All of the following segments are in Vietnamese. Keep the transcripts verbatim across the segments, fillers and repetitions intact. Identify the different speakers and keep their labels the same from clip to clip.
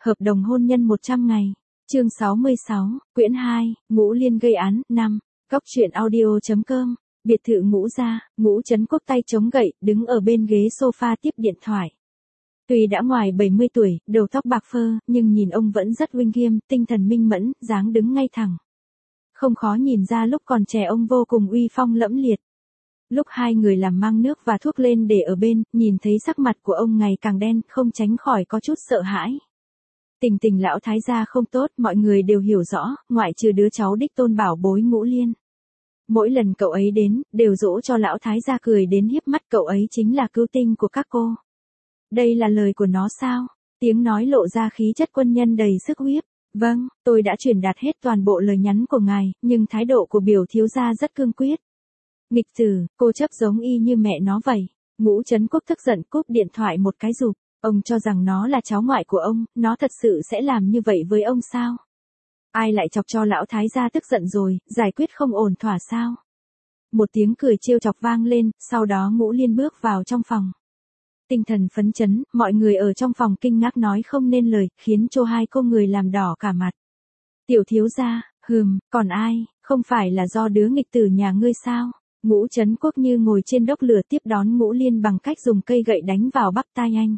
Speaker 1: Hợp đồng hôn nhân một trăm ngày. Chương sáu mươi sáu, quyển hai, Ngũ Liên gây án, năm. Góc truyện audio chấm com. Biệt thự Ngũ gia, Ngũ Trấn Quốc tay chống gậy, đứng ở bên ghế sofa tiếp điện thoại. Tuy đã ngoài bảy mươi tuổi, đầu tóc bạc phơ, nhưng nhìn ông vẫn rất uy nghiêm, tinh thần minh mẫn, dáng đứng ngay thẳng. Không khó nhìn ra lúc còn trẻ ông vô cùng uy phong lẫm liệt. Lúc hai người làm mang nước và thuốc lên để ở bên, nhìn thấy sắc mặt của ông ngày càng đen, không tránh khỏi có chút sợ hãi. Tình tình lão thái gia không tốt, mọi người đều hiểu rõ, ngoại trừ đứa cháu đích tôn bảo bối Ngũ Liên. Mỗi lần cậu ấy đến, đều dỗ cho lão thái gia cười đến hiếp mắt, cậu ấy chính là cứu tinh của các cô. Đây là lời của nó sao? Tiếng nói lộ ra khí chất quân nhân đầy sức huyết. Vâng, tôi đã truyền đạt hết toàn bộ lời nhắn của ngài, nhưng thái độ của biểu thiếu gia rất cương quyết. Nghịch tử, cô chấp giống y như mẹ nó vậy. Ngũ Trấn Quốc tức giận cúp điện thoại một cái rụp. Ông cho rằng nó là cháu ngoại của ông, nó thật sự sẽ làm như vậy với ông sao? Ai lại chọc cho lão thái gia tức giận rồi, giải quyết không ổn thỏa sao? Một tiếng cười trêu chọc vang lên, sau đó Ngũ Liên bước vào trong phòng. Tinh thần phấn chấn, mọi người ở trong phòng kinh ngạc nói không nên lời, khiến cho hai cô người làm đỏ cả mặt. Tiểu thiếu gia, hừm, còn ai, không phải là do đứa nghịch tử nhà ngươi sao? Ngũ Trấn Quốc như ngồi trên đốc lửa tiếp đón Ngũ Liên bằng cách dùng cây gậy đánh vào bắp tai anh.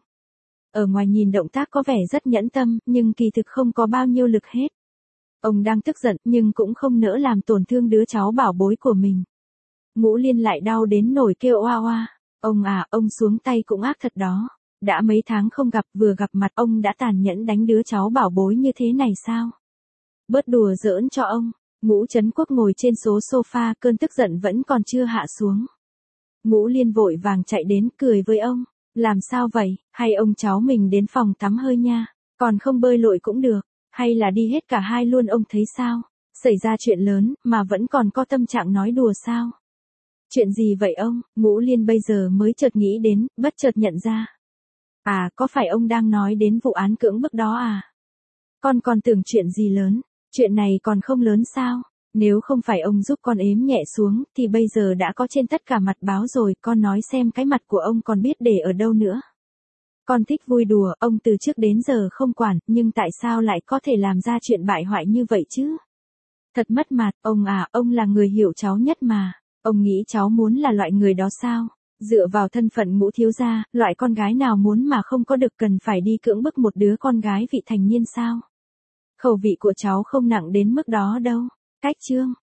Speaker 1: Ở ngoài nhìn động tác có vẻ rất nhẫn tâm, nhưng kỳ thực không có bao nhiêu lực hết. Ông đang tức giận, nhưng cũng không nỡ làm tổn thương đứa cháu bảo bối của mình. Ngũ Liên lại đau đến nổi kêu oa oa. Ông à, ông xuống tay cũng ác thật đó. Đã mấy tháng không gặp, vừa gặp mặt ông đã tàn nhẫn đánh đứa cháu bảo bối như thế này sao? Bớt đùa giỡn cho ông. Ngũ Trấn Quốc ngồi trên số sofa, cơn tức giận vẫn còn chưa hạ xuống. Ngũ Liên vội vàng chạy đến, cười với ông. Làm sao vậy, hay ông cháu mình đến phòng tắm hơi nha, còn không bơi lội cũng được, hay là đi hết cả hai luôn, ông thấy sao? Xảy ra chuyện lớn, mà vẫn còn có tâm trạng nói đùa sao? Chuyện gì vậy ông? Ngũ Liên bây giờ mới chợt nghĩ đến, bất chợt nhận ra. À, có phải ông đang nói đến vụ án cưỡng bức đó à? Con còn tưởng chuyện gì lớn, chuyện này còn không lớn sao? Nếu không phải ông giúp con ếm nhẹ xuống, thì bây giờ đã có trên tất cả mặt báo rồi, con nói xem cái mặt của ông còn biết để ở đâu nữa. Con thích vui đùa, ông từ trước đến giờ không quản, nhưng tại sao lại có thể làm ra chuyện bại hoại như vậy chứ? Thật mất mặt, ông à, ông là người hiểu cháu nhất mà. Ông nghĩ cháu muốn là loại người đó sao? Dựa vào thân phận Ngũ thiếu gia, loại con gái nào muốn mà không có được cần phải đi cưỡng bức một đứa con gái vị thành niên sao? Khẩu vị của cháu không nặng đến mức đó đâu. Cách chương.